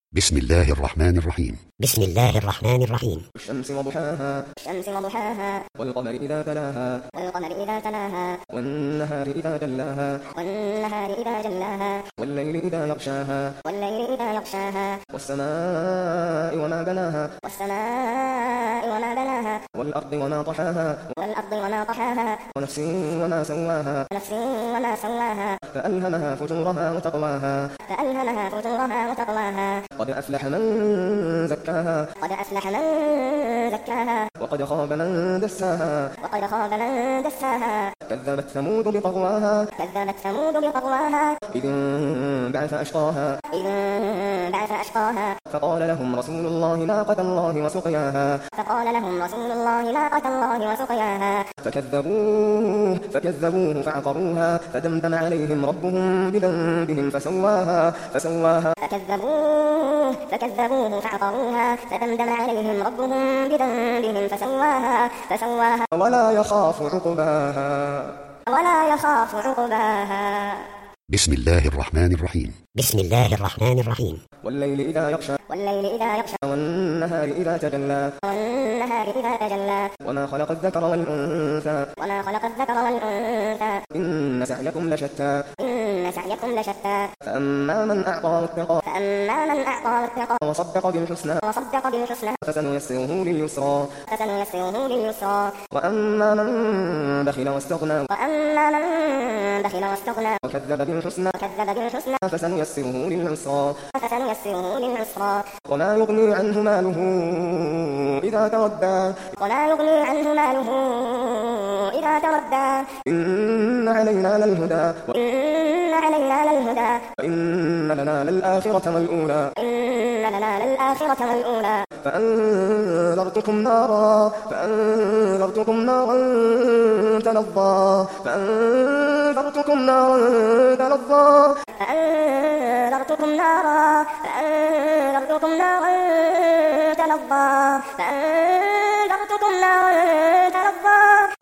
بسم الله الرحمن الرحيم. بسم الله الرحمن الرحيم. الشمس وضحاها والقمر إذا تلاها والنهار إذا جلاها والليل إذا يغشاها والسماء وما بناها والأرض وما طحاها ونفس وما سواها فألهمها فجورها وتقواها قد أفلح من زكاها وقد خاب من دساها كذبت ثمود بطغواها إذ انبعث أشقاها فقال لهم رسول الله ناقة الله وسقياها فكذبوه فعقروها فدمدم عليهم ربهم بذنبهم فسواها ولا يخاف عقباها بسم الله الرحمن الرحيم. بسم الله الرحمن الرحيم. والليل إذا يغشى والنهار إذا تجلى وما خلق الذكر والأنثى إن سعيكم لشتى فأما من أعطى واتقى وصدق بالحسنى فسنيسره لليسرى وأما من بخل واستغنى وكذب بالحسنى فسنيسره للعسرى وما يغني عنه ماله إذا تردى إن علينا للهدى وإن لنا للآخرة والأولى فأنذرتكم نارا تلظى